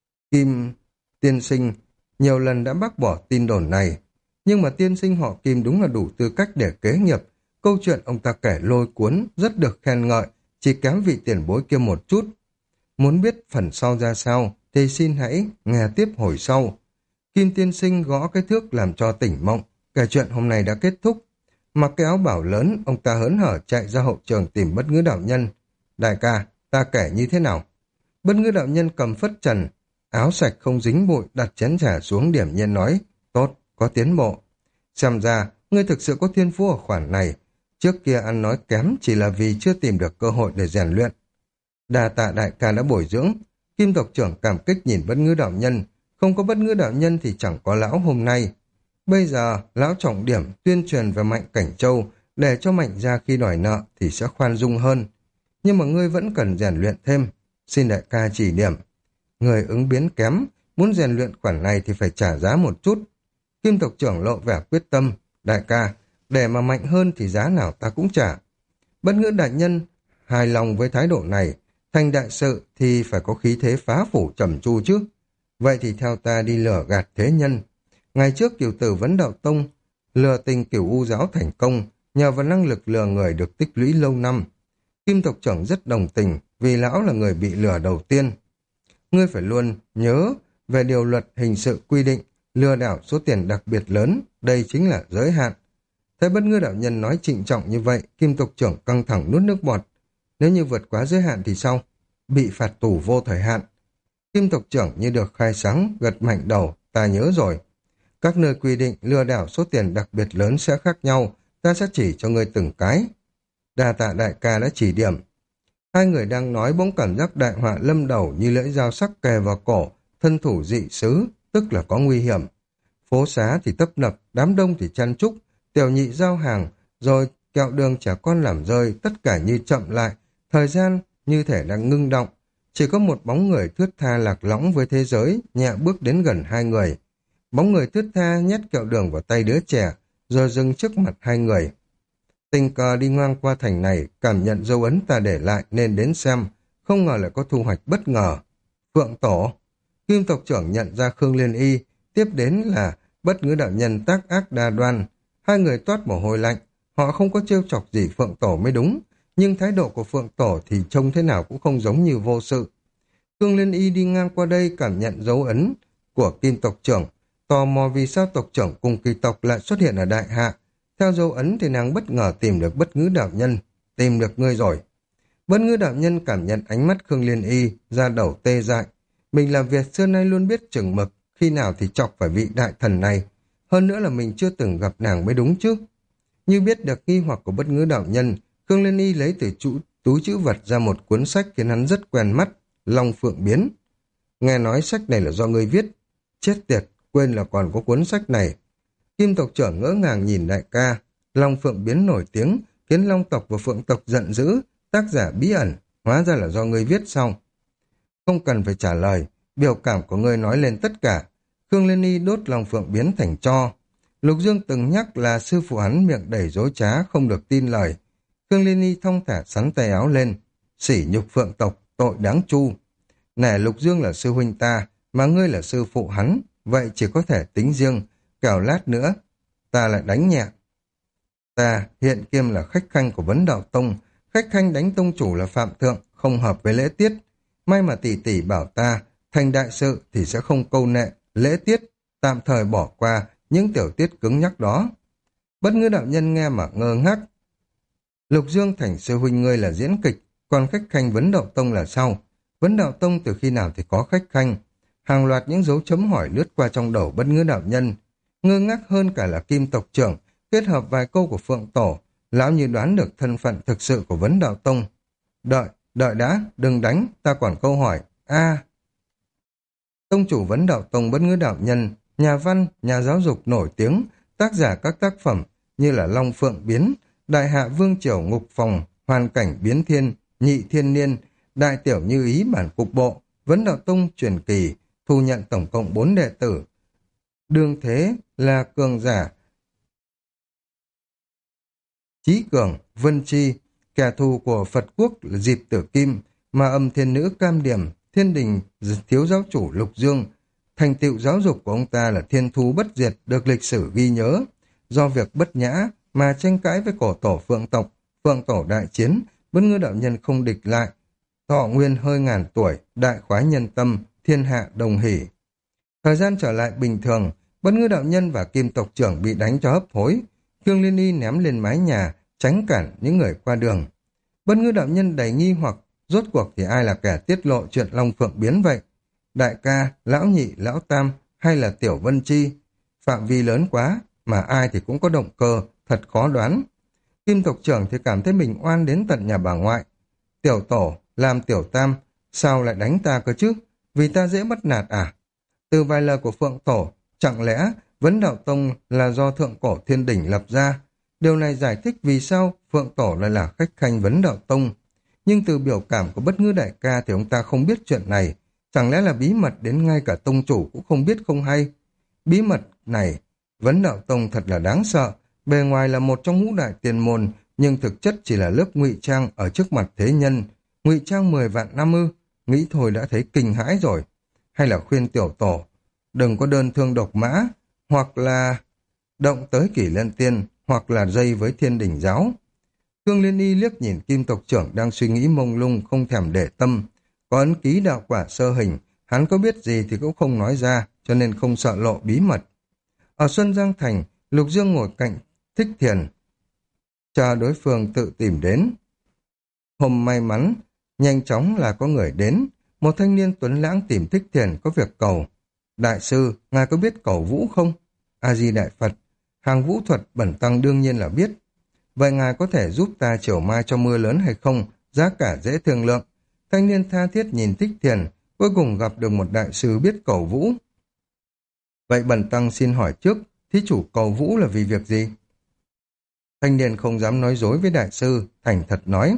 [SPEAKER 1] Kim tiên sinh nhiều lần đã bác bỏ tin đồn này, nhưng mà tiên sinh họ Kim đúng là đủ tư cách để kế nghiệp. Câu chuyện ông ta kể lôi cuốn, rất được khen ngợi, chỉ kém vị tiền bối kia một chút. Muốn biết phần sau ra sao, thì xin hãy nghe tiếp hồi sau. Kim tiên sinh gõ cái thước làm cho tỉnh mộng, kể chuyện hôm nay đã kết thúc. Mặc cái áo bảo lớn, ông ta hớn hở chạy ra hậu trường tìm Bất Ngữ đạo nhân. Đại ca, ta kể như thế nào? Bất Ngữ đạo nhân cầm phất trần, áo sạch không dính bụi, đặt chén trà xuống điểm nhiên nói, tốt, có tiến bộ. Xem ra, ngươi thực sự có thiên phú ở khoản này. Trước kia ăn nói kém chỉ là vì chưa tìm được cơ hội để rèn luyện. Đà tạ đại ca đã bồi dưỡng. Kim tộc trưởng cảm kích nhìn Bất Ngữ đạo nhân. Không có Bất Ngữ đạo nhân thì chẳng có lão hôm nay. Bây giờ, lão trọng điểm tuyên truyền về Mạnh Cảnh Châu, để cho Mạnh gia khi đòi nợ thì sẽ khoan dung hơn. Nhưng mà ngươi vẫn cần rèn luyện thêm. Xin đại ca chỉ điểm. Người ứng biến kém, muốn rèn luyện khoản này thì phải trả giá một chút. Kim tộc trưởng lộ vẻ quyết tâm. Đại ca, để mà mạnh hơn thì giá nào ta cũng trả. Bất ngữ đại nhân hài lòng với thái độ này, thành đại sự thì phải có khí thế phá phủ trầm tru chứ. Vậy thì theo ta đi lừa gạt thế nhân. Ngày trước cửu tử Vấn Đạo Tông lừa tình cửu u giáo thành công, nhờ vào năng lực lừa người được tích lũy lâu năm. Kim tộc trưởng rất đồng tình vì lão là người bị lừa đầu tiên. Ngươi phải luôn nhớ về điều luật hình sự quy định lừa đảo số tiền đặc biệt lớn, đây chính là giới hạn. Thấy Bất Ngư đạo nhân nói trịnh trọng như vậy, Kim tộc trưởng căng thẳng nuốt nước bọt. Nếu như vượt quá giới hạn thì sao? Bị phạt tù vô thời hạn. Kim tộc trưởng như được khai sáng, gật mạnh đầu, ta nhớ rồi. Các nơi quy định lừa đảo số tiền đặc biệt lớn sẽ khác nhau, ta sẽ chỉ cho ngươi từng cái. Đa tạ đại ca đã chỉ điểm. Hai người đang nói bỗng cảm giác đại họa lâm đầu như lưỡi dao sắc kề vào cổ, thân thủ dị xứ, tức là có nguy hiểm. Phố xá thì tấp nập, đám đông thì chăn trúc, tiểu nhị giao hàng, rồi kẹo đường trẻ con làm rơi, tất cả như chậm lại, thời gian như thể đang ngưng động. Chỉ có một bóng người thướt tha lạc lõng với thế giới, nhẹ bước đến gần hai người. Bóng người thướt tha nhét kẹo đường vào tay đứa trẻ, rồi dừng trước mặt hai người. Tình cờ đi ngang qua thành này, cảm nhận dấu ấn ta để lại nên đến xem, không ngờ lại có thu hoạch bất ngờ. Phượng Tổ, Kim tộc trưởng nhận ra Khương Liên Y, tiếp đến là Bất Ngữ đạo nhân tác ác đa đoan. Hai người toát mồ hôi lạnh, họ không có trêu chọc gì Phượng Tổ mới đúng, nhưng thái độ của Phượng Tổ thì trông thế nào cũng không giống như vô sự. Khương Liên Y đi ngang qua đây cảm nhận dấu ấn của Kim tộc trưởng, tò mò vì sao tộc trưởng cùng kỳ tộc lại xuất hiện ở đại hạ. Theo dấu ấn thì nàng bất ngờ tìm được Bất Ngữ đạo nhân, tìm được ngươi rồi. Bất Ngữ đạo nhân cảm nhận ánh mắt Khương Liên Y, da đầu tê dại. Mình làm việc xưa nay luôn biết chừng mực, khi nào thì chọc phải vị đại thần này. Hơn nữa là mình chưa từng gặp nàng mới đúng chứ. Như biết được nghi hoặc của Bất Ngữ đạo nhân, Khương Liên Y lấy từ túi chữ vật ra một cuốn sách khiến hắn rất quen mắt, Long Phượng Biến. Nghe nói sách này là do ngươi viết. Chết tiệt, quên là còn có cuốn sách này. Kim tộc trưởng ngỡ ngàng nhìn đại ca. Long Phượng Biến nổi tiếng, khiến Long tộc và Phượng tộc giận dữ, tác giả bí ẩn, hóa ra là do ngươi viết sau. Không cần phải trả lời, biểu cảm của ngươi nói lên tất cả. Khương Liên Y đốt Long Phượng Biến thành tro. Lục Dương từng nhắc là sư phụ hắn miệng đầy dối trá, không được tin lời. Khương Liên Y thong thả sắn tay áo lên. Sỉ nhục Phượng tộc, tội đáng chu. Nè, Lục Dương là sư huynh ta, mà ngươi là sư phụ hắn, vậy chỉ có thể tính riêng, kẻo lát nữa ta lại đánh nhẹ. Ta hiện kiêm là khách khanh của Vấn Đạo Tông, khách khanh đánh tông chủ là phạm thượng, không hợp với lễ tiết. May mà tỷ tỷ bảo ta, thành đại sự thì sẽ không câu nệ, lễ tiết, tạm thời bỏ qua những tiểu tiết cứng nhắc đó. Bất Ngữ đạo nhân nghe mà ngơ ngác. Lục Dương thành sư huynh ngươi là diễn kịch, còn khách khanh Vấn Đạo Tông là sao? Vấn Đạo Tông từ khi nào thì có khách khanh? Hàng loạt những dấu chấm hỏi lướt qua trong đầu Bất Ngữ đạo nhân. Ngơ ngác hơn cả là Kim tộc trưởng, kết hợp vài câu của Phượng Tổ, lão như đoán được thân phận thực sự của Vấn Đạo Tông. Đợi đã, đừng đánh, ta còn câu hỏi. Tông chủ Vấn Đạo Tông Bất Ngữ đạo nhân, nhà văn, nhà giáo dục nổi tiếng, tác giả các tác phẩm như là Long Phượng Biến, Đại Hạ Vương Triều Ngục Phòng, Hoàn Cảnh Biến Thiên, Nhị Thiên Niên, Đại Tiểu Như Ý bản cục bộ, Vấn Đạo Tông truyền kỳ, thu nhận tổng cộng 4 đệ tử. Đương thế là cường giả Chí Cường, Vân Chi, kẻ thù của Phật quốc là Diệp Tử Kim, mà âm thiên nữ Cam Điểm, Thiên Đình thiếu giáo chủ Lục Dương. Thành tựu giáo dục của ông ta là thiên thú bất diệt, được lịch sử ghi nhớ. Do việc bất nhã mà tranh cãi với cổ tổ Phượng tộc, Phượng tổ đại chiến, Bất Ngữ đạo nhân không địch lại. Thọ nguyên hơi ngàn tuổi, đại khoái nhân tâm, thiên hạ đồng hỷ. Thời gian trở lại bình thường, Bất Ngữ đạo nhân và Kim tộc trưởng bị đánh cho hấp hối. Khương Liên Y ném lên mái nhà, tránh cản những người qua đường. Bất Ngữ đạo nhân đầy nghi hoặc, rốt cuộc thì ai là kẻ tiết lộ chuyện Long Phượng Biến vậy? Đại ca, lão nhị, lão tam hay là Tiểu Vân Chi? Phạm vi lớn quá, mà ai thì cũng có động cơ, thật khó đoán. Kim tộc trưởng thì cảm thấy mình oan đến tận nhà bà ngoại. Tiểu tổ, làm tiểu tam, sao lại đánh ta cơ chứ? Vì ta dễ bắt nạt à? Từ vài lời của Phượng tổ, chẳng lẽ Vấn Đạo Tông là do Thượng Cổ Thiên Đỉnh lập ra. Điều này giải thích vì sao Phượng Tổ lại là khách khanh Vấn Đạo Tông. Nhưng từ biểu cảm của Bất Ngữ đại ca thì ông ta không biết chuyện này. Chẳng lẽ là bí mật đến ngay cả tông chủ cũng không biết không hay? Bí mật này, Vấn Đạo Tông thật là đáng sợ. Bề ngoài là một trong ngũ đại tiền môn, nhưng thực chất chỉ là lớp ngụy trang ở trước mặt thế nhân. Ngụy trang 10 vạn năm ư? Nghĩ thôi đã thấy kinh hãi rồi. Hay là khuyên tiểu tổ, đừng có đơn thương độc mã, hoặc là động tới Kỷ Lân Tiên, hoặc là dây với Thiên Đình giáo. Thương Liên Y liếc nhìn Kim tộc trưởng đang suy nghĩ mông lung, không thèm để tâm. Có ấn ký đạo quả sơ hình, hắn có biết gì thì cũng không nói ra, cho nên không sợ lộ bí mật. Ở Xuân Giang Thành, Lục Dương ngồi cạnh Thích Thiền, chờ đối phương tự tìm đến. Hôm may mắn, nhanh chóng là có người đến. Một thanh niên tuấn lãng tìm Thích Thiền có việc cầu. Đại sư, ngài có biết cầu vũ không? A-di Đại Phật, hàng vũ thuật bẩn tăng đương nhiên là biết. Vậy ngài có thể giúp ta chiều mai cho mưa lớn hay không? Giá cả dễ thương lượng. Thanh niên tha thiết nhìn Thích Thiền, cuối cùng gặp được một đại sư biết cầu vũ. Vậy bẩn tăng xin hỏi trước, thí chủ cầu vũ là vì việc gì? Thanh niên không dám nói dối với đại sư, thành thật nói.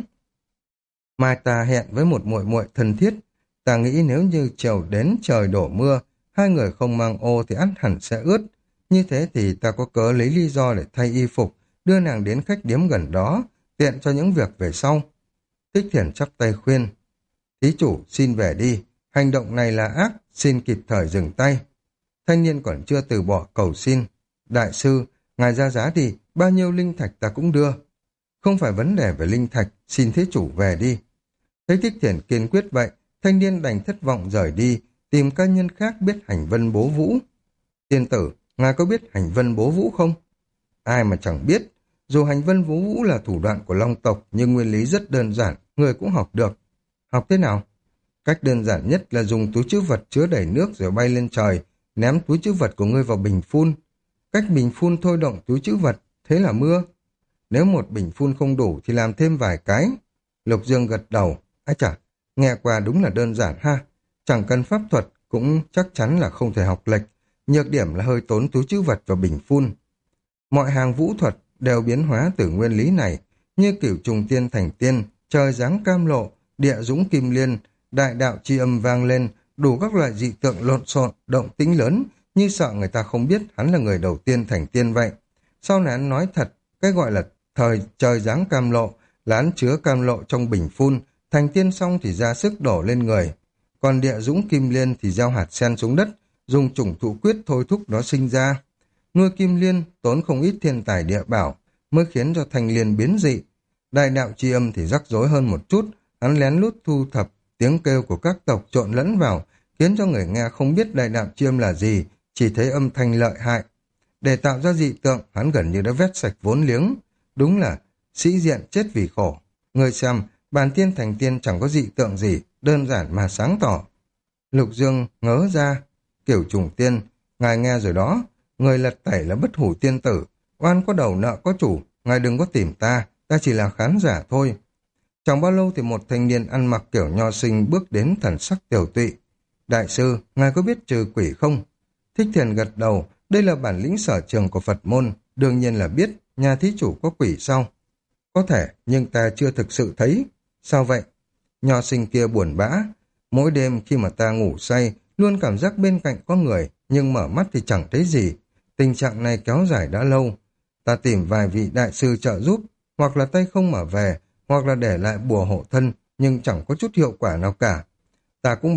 [SPEAKER 1] Mai ta hẹn với một muội muội thân thiết, ta nghĩ nếu như chiều đến trời đổ mưa, hai người không mang ô thì ắt hẳn sẽ ướt. Như thế thì ta có cớ lấy lý do để thay y phục, đưa nàng đến khách điếm gần đó, tiện cho những việc về sau. Thích Thiền chắp tay khuyên. Thí chủ xin về đi, hành động này là ác, xin kịp thời dừng tay. Thanh niên còn chưa từ bỏ cầu xin. Đại sư, ngài ra giá đi, bao nhiêu linh thạch ta cũng đưa. Không phải vấn đề về linh thạch, xin thí chủ về đi. Thấy Thích Thiền kiên quyết vậy, thanh niên đành thất vọng rời đi, tìm cá nhân khác biết hành vân bố vũ. Tiên tử, ngài có biết hành vân bố vũ không? Ai mà chẳng biết, dù hành vân bố vũ là thủ đoạn của Long tộc, nhưng nguyên lý rất đơn giản, người cũng học được. Học thế nào? Cách đơn giản nhất là dùng túi trữ vật chứa đầy nước rồi bay lên trời, ném túi trữ vật của ngươi vào bình phun. Cách bình phun thôi động túi trữ vật, thế là mưa. Nếu một bình phun không đủ thì làm thêm vài cái. Lục Dương gật đầu. Ái chà, nghe qua đúng là đơn giản ha. Chẳng cần pháp thuật, cũng chắc chắn là không thể học lệch. Nhược điểm là hơi tốn túi trữ vật và bình phun. Mọi hàng vũ thuật đều biến hóa từ nguyên lý này, như cửu trùng tiên thành tiên, trời giáng cam lộ, địa dũng kim liên, đại đạo chi âm vang lên, đủ các loại dị tượng lộn xộn, động tĩnh lớn, như sợ người ta không biết hắn là người đầu tiên thành tiên vậy. Sau này hắn nói thật, cái gọi là trời giáng cam lộ là hắn chứa cam lộ trong bình phun, thành tiên xong thì ra sức đổ lên người. Còn địa dũng kim liên thì gieo hạt sen xuống đất, dùng chủng thụ quyết thôi thúc nó sinh ra. Nuôi kim liên tốn không ít thiên tài địa bảo, mới khiến cho thanh liên biến dị. Đại đạo chi âm thì rắc rối hơn một chút, hắn lén lút thu thập tiếng kêu của các tộc trộn lẫn vào, khiến cho người nghe không biết đại đạo chi âm là gì, chỉ thấy âm thanh lợi hại. Để tạo ra dị tượng, hắn gần như đã vét sạch vốn liếng. Đúng là sĩ diện chết vì khổ. Người xem, bàn tiên thành tiên chẳng có dị tượng gì, đơn giản mà sáng tỏ. Lục Dương ngớ ra, kiểu trùng tiên, ngài nghe rồi đó, người lật tẩy là bất hủ tiên tử, oan có đầu nợ có chủ, ngài đừng có tìm ta, ta chỉ là khán giả thôi. Chẳng bao lâu thì một thanh niên ăn mặc kiểu nho sinh bước đến, thần sắc tiểu tụy. Đại sư, ngài có biết trừ quỷ không? Thích Thiền gật đầu, đây là bản lĩnh sở trường của Phật môn, đương nhiên là biết, nhà thí chủ có quỷ sao? Có thể, nhưng ta chưa thực sự thấy. Sao vậy? Nho sinh kia buồn bã. Mỗi đêm khi mà ta ngủ say, luôn cảm giác bên cạnh có người, nhưng mở mắt thì chẳng thấy gì. Tình trạng này kéo dài đã lâu. Ta tìm vài vị đại sư trợ giúp, hoặc là tay không mở về, hoặc là để lại bùa hộ thân, nhưng chẳng có chút hiệu quả nào cả. Ta cũng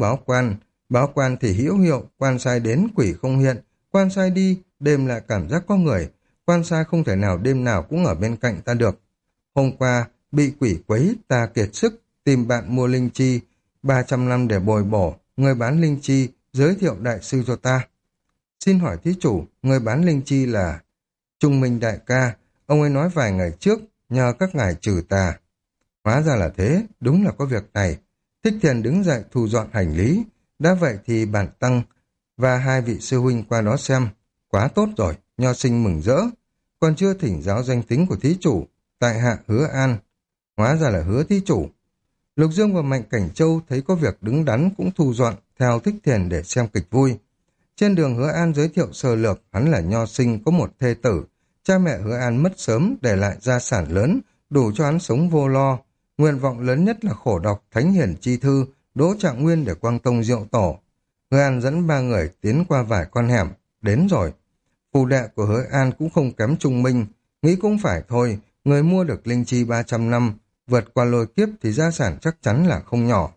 [SPEAKER 1] báo quan thì hữu hiệu, quan sai đến quỷ không hiện, quan sai đi, đêm lại cảm giác có người, quan sai không thể nào đêm nào cũng ở bên cạnh ta được. Hôm qua, bị quỷ quấy, ta kiệt sức, tìm bạn mua linh chi, 300 năm để bồi bổ, người bán linh chi, giới thiệu đại sư cho ta. Xin hỏi thí chủ, người bán linh chi là Trung Minh đại ca, ông ấy nói vài ngày trước, nhờ các ngài trừ tà. Hóa ra là thế, đúng là có việc này. Thích Thiền đứng dậy thu dọn hành lý, đã vậy thì bản tăng và hai vị sư huynh qua đó xem. Quá tốt rồi, nho sinh mừng rỡ. Còn chưa thỉnh giáo danh tính của thí chủ, tại hạ Hứa An. Hóa ra là Hứa thí chủ. Lục Dương và Mạnh Cảnh Châu thấy có việc đứng đắn cũng thu dọn theo Thích Thiền để xem kịch vui. Trên đường Hứa An giới thiệu sơ lược, hắn là nho sinh có một thê tử. Cha mẹ Hứa An mất sớm để lại gia sản lớn, đủ cho hắn sống vô lo. Nguyện vọng lớn nhất là khổ đọc thánh hiển chi thư, đỗ trạng nguyên để quang tông diệu tổ. Hứa An dẫn ba người tiến qua vài con hẻm, đến rồi. Phù đệ của Hứa An cũng không kém Trung Minh, nghĩ cũng phải thôi, người mua được linh chi 300 năm, vượt qua lôi kiếp thì gia sản chắc chắn là không nhỏ.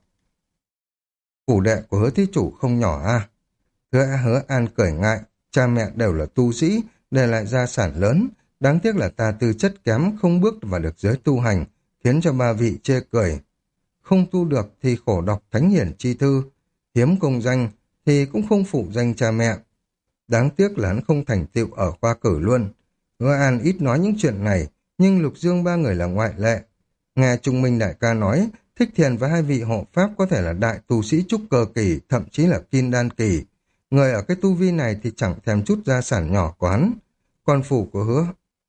[SPEAKER 1] Phủ đệ của Hứa thí chủ không nhỏ à? Hứa An cười ngại, cha mẹ đều là tu sĩ, để lại gia sản lớn, đáng tiếc là ta tư chất kém không bước vào được giới tu hành, khiến cho ba vị chê cười. Không tu được thì khổ đọc thánh hiển chi thư, hiếm công danh thì cũng không phụ danh cha mẹ. Đáng tiếc là hắn không thành tựu ở khoa cử luôn. Hứa An ít nói những chuyện này, nhưng Lục Dương ba người là ngoại lệ. Nghe Trung Minh đại ca nói, Thích Thiền và hai vị hộ pháp có thể là đại tu sĩ trúc cơ kỳ, thậm chí là kim đan kỳ. Người ở cái tu vi này thì chẳng thèm chút gia sản nhỏ của hắn. Còn phủ của Hứa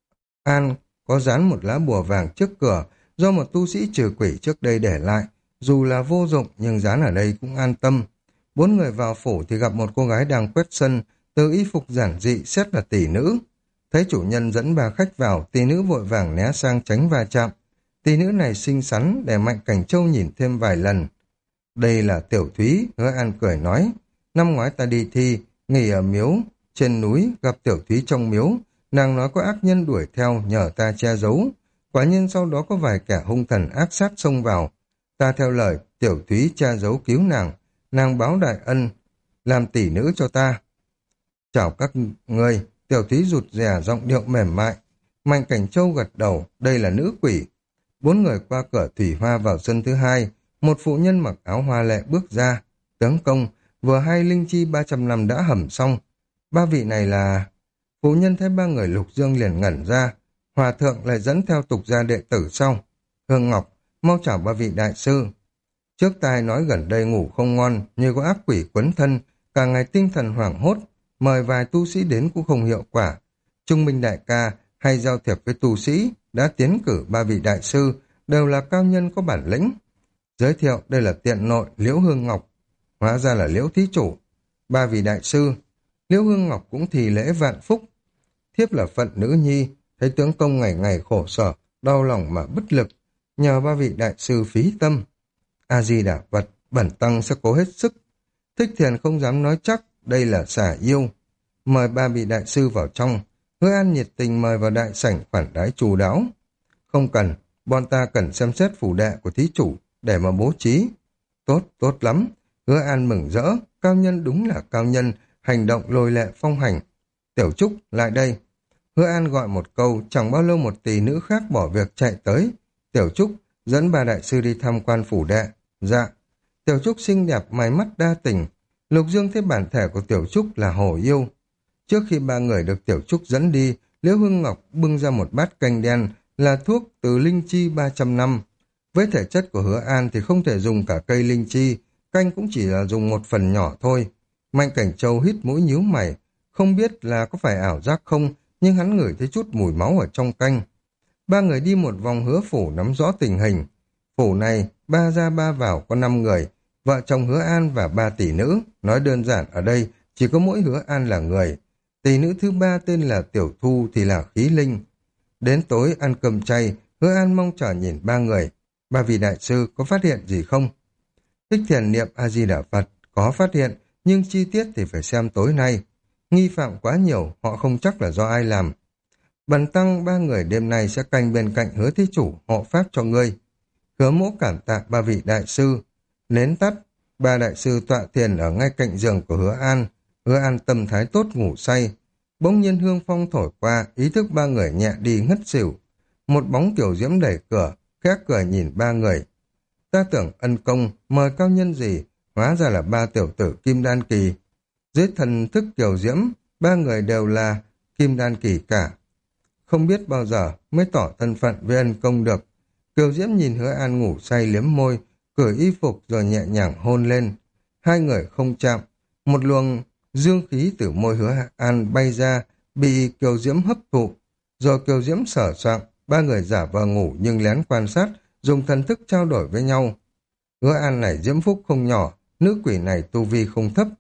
[SPEAKER 1] An có dán một lá bùa vàng trước cửa, do một tu sĩ trừ quỷ trước đây để lại. Dù là vô dụng nhưng dán ở đây cũng an tâm. Bốn người vào phủ thì gặp một cô gái đang quét sân, từ y phục giản dị xét là tỷ nữ. Thấy chủ nhân dẫn ba khách vào, tỷ nữ vội vàng né sang tránh va chạm. Tỷ nữ này xinh xắn để Mạnh Cảnh Châu nhìn thêm vài lần. Đây là Tiểu Thúy, Hứa An cười nói. Năm ngoái ta đi thi, nghỉ ở miếu, trên núi gặp Tiểu Thúy trong miếu. Nàng nói có ác nhân đuổi theo nhờ ta che giấu. Quả nhiên sau đó có vài kẻ hung thần ác sát xông vào. Ta theo lời Tiểu Thúy che giấu cứu nàng. Nàng báo đại ân, làm tỷ nữ cho ta. Chào các ngươi, Tiểu Thúy rụt rè giọng điệu mềm mại. Mạnh Cảnh Châu gật đầu, đây là nữ quỷ. Bốn người qua cửa thủy hoa vào sân thứ hai, một phụ nhân mặc áo hoa lệ bước ra. Tướng công, vừa hai linh chi 300 năm đã hầm xong. Ba vị này là... Phụ nhân thấy ba người Lục Dương liền ngẩn ra. Hòa thượng lại dẫn theo tục gia đệ tử sau. Hương Ngọc, mau chào ba vị đại sư. Trước tai nói gần đây ngủ không ngon, như có ác quỷ quấn thân, cả ngày tinh thần hoảng hốt, mời vài tu sĩ đến cũng không hiệu quả. Trung Minh đại ca hay giao thiệp với tu sĩ, đã tiến cử ba vị đại sư, đều là cao nhân có bản lĩnh. Giới thiệu đây là tiện nội Liễu Hương Ngọc, hóa ra là Liễu thí chủ. Ba vị đại sư, Liễu Hương Ngọc cũng thì lễ vạn phúc. Thiếp là phận nữ nhi, thấy tướng công ngày ngày khổ sở, đau lòng mà bất lực, nhờ ba vị đại sư phí tâm. A-di-đà Phật, bẩn tăng sẽ cố hết sức. Thích Thiền không dám nói chắc, đây là xả yêu. Mời ba vị đại sư vào trong. Hứa An nhiệt tình mời vào đại sảnh khoản đái chu đáo. Không cần, bọn ta cần xem xét phủ đệ của thí chủ để mà bố trí. Tốt, tốt lắm. Hứa An mừng rỡ, cao nhân đúng là cao nhân, hành động lôi lệ phong hành. Tiểu Trúc, lại đây. Hứa An gọi một câu, chẳng bao lâu một tỷ nữ khác bỏ việc chạy tới. Tiểu Trúc, dẫn ba đại sư đi tham quan phủ đệ. Dạ. Tiểu Trúc xinh đẹp, mày mắt đa tình. Lục Dương thấy bản thể của Tiểu Trúc là hổ yêu. Trước khi ba người được Tiểu Trúc dẫn đi, Liễu Hương Ngọc bưng ra một bát canh đen là thuốc từ linh chi 300 năm. Với thể chất của Hứa An thì không thể dùng cả cây linh chi, canh cũng chỉ là dùng một phần nhỏ thôi. Mạnh Cảnh Châu hít mũi nhíu mày, không biết là có phải ảo giác không, nhưng hắn ngửi thấy chút mùi máu ở trong canh. Ba người đi một vòng Hứa phủ nắm rõ tình hình. Phủ này, ba ra ba vào có 5 người, vợ chồng Hứa An và 3 tỷ nữ. Nói đơn giản ở đây, chỉ có mỗi Hứa An là người. Tỷ nữ thứ 3 tên là Tiểu Thu thì là khí linh. Đến tối ăn cơm chay, Hứa An mong chờ nhìn ba người. Ba vị đại sư có phát hiện gì không? Thích Thiền niệm A-di-đà Phật, có phát hiện, nhưng chi tiết thì phải xem tối nay. Nghi phạm quá nhiều, họ không chắc là do ai làm. Bần tăng ba người đêm nay sẽ canh bên cạnh Hứa thí chủ hộ pháp cho ngươi. Hứa Mỗ cảm tạ ba vị đại sư. Nến tắt, ba đại sư tọa thiền ở ngay cạnh giường của Hứa An. Hứa An tâm thái tốt ngủ say. Bỗng nhiên hương phong thổi qua, ý thức ba người nhẹ đi ngất xỉu. Một bóng kiểu diễm đẩy cửa, khẽ cười nhìn ba người. Ta tưởng ân công, mời cao nhân gì, hóa ra là ba tiểu tử kim đan kỳ. Dưới thần thức kiểu diễm, ba người đều là kim đan kỳ cả. Không biết bao giờ mới tỏ thân phận với ân công được. Kiều Diễm nhìn Hứa An ngủ say liếm môi, cởi y phục rồi nhẹ nhàng hôn lên. Hai người không chạm, một luồng dương khí từ môi Hứa An bay ra, bị Kiều Diễm hấp thụ. Rồi Kiều Diễm sở soạn, ba người giả vờ ngủ nhưng lén quan sát, dùng thần thức trao đổi với nhau. Hứa An này diễm phúc không nhỏ, nữ quỷ này tu vi không thấp.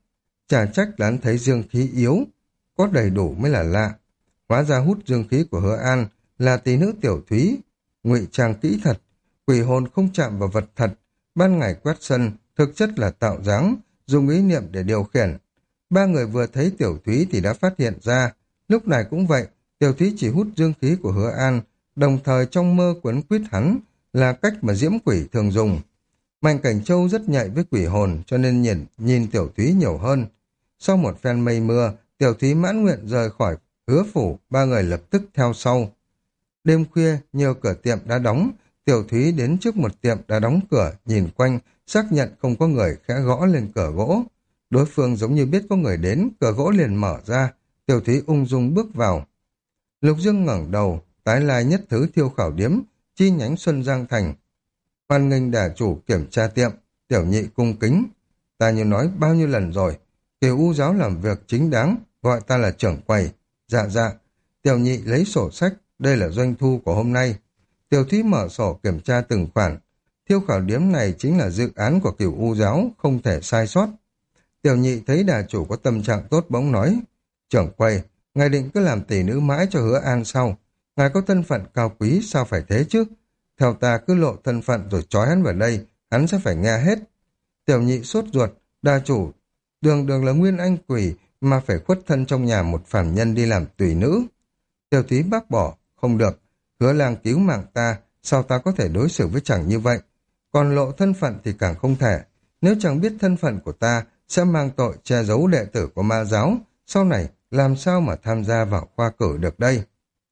[SPEAKER 1] chả trách là hắn thấy dương khí yếu, có đầy đủ mới là lạ. Hóa ra hút dương khí của Hứa An là tỷ nữ Tiểu Thúy, ngụy trang kỹ thật, quỷ hồn không chạm vào vật thật, ban ngày quét sân, thực chất là tạo dáng, dùng ý niệm để điều khiển. Ba người vừa thấy Tiểu Thúy thì đã phát hiện ra, lúc này cũng vậy, Tiểu Thúy chỉ hút dương khí của Hứa An, đồng thời trong mơ quấn quýt hắn, là cách mà diễm quỷ thường dùng. Mạnh Cảnh Châu rất nhạy với quỷ hồn cho nên nhìn Tiểu Thúy nhiều hơn. Sau một phen mây mưa, Tiểu Thúy mãn nguyện rời khỏi Hứa phủ, ba người lập tức theo sau. Đêm khuya, nhiều cửa tiệm đã đóng, Tiểu Thúy đến trước một tiệm đã đóng cửa, nhìn quanh, xác nhận không có người, khẽ gõ lên cửa gỗ. Đối phương giống như biết có người đến, cửa gỗ liền mở ra, Tiểu Thúy ung dung bước vào. Lục Dương ngẩng đầu, tái lai nhất thứ thiêu khảo điếm, chi nhánh Xuân Giang Thành. Hoan nghênh đà chủ kiểm tra tiệm, Tiểu Nhị cung kính. Ta như nói bao nhiêu lần rồi, Kiều U giáo làm việc chính đáng, gọi ta là trưởng quầy. Dạ dạ, Tiểu Nhị lấy sổ sách, đây là doanh thu của hôm nay. Tiểu Thúy mở sổ kiểm tra từng khoản. Thiêu khảo điếm này chính là dự án của Kiều U giáo, không thể sai sót. Tiểu Nhị thấy đà chủ có tâm trạng tốt bỗng nói, trưởng quầy, ngài định cứ làm tỷ nữ mãi cho Hứa An sau. Ngài có thân phận cao quý, sao phải thế chứ? Theo ta cứ lộ thân phận rồi trói hắn vào đây, hắn sẽ phải nghe hết. Tiểu Nhị sốt ruột, đà chủ, đường đường là nguyên anh quỷ mà phải khuất thân trong nhà một phàm nhân đi làm tùy nữ. Tiểu Thúy bác bỏ, không được, Hứa Lang cứu mạng ta, sao ta có thể đối xử với chàng như vậy? Còn lộ thân phận thì càng không thể. Nếu chàng biết thân phận của ta sẽ mang tội che giấu đệ tử của ma giáo, sau này làm sao mà tham gia vào khoa cử được đây?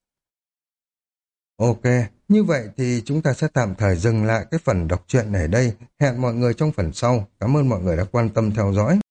[SPEAKER 1] Ok, như vậy thì chúng ta sẽ tạm thời dừng lại cái phần đọc truyện này ở đây. Hẹn mọi người trong phần sau. Cảm ơn mọi người đã quan tâm theo dõi.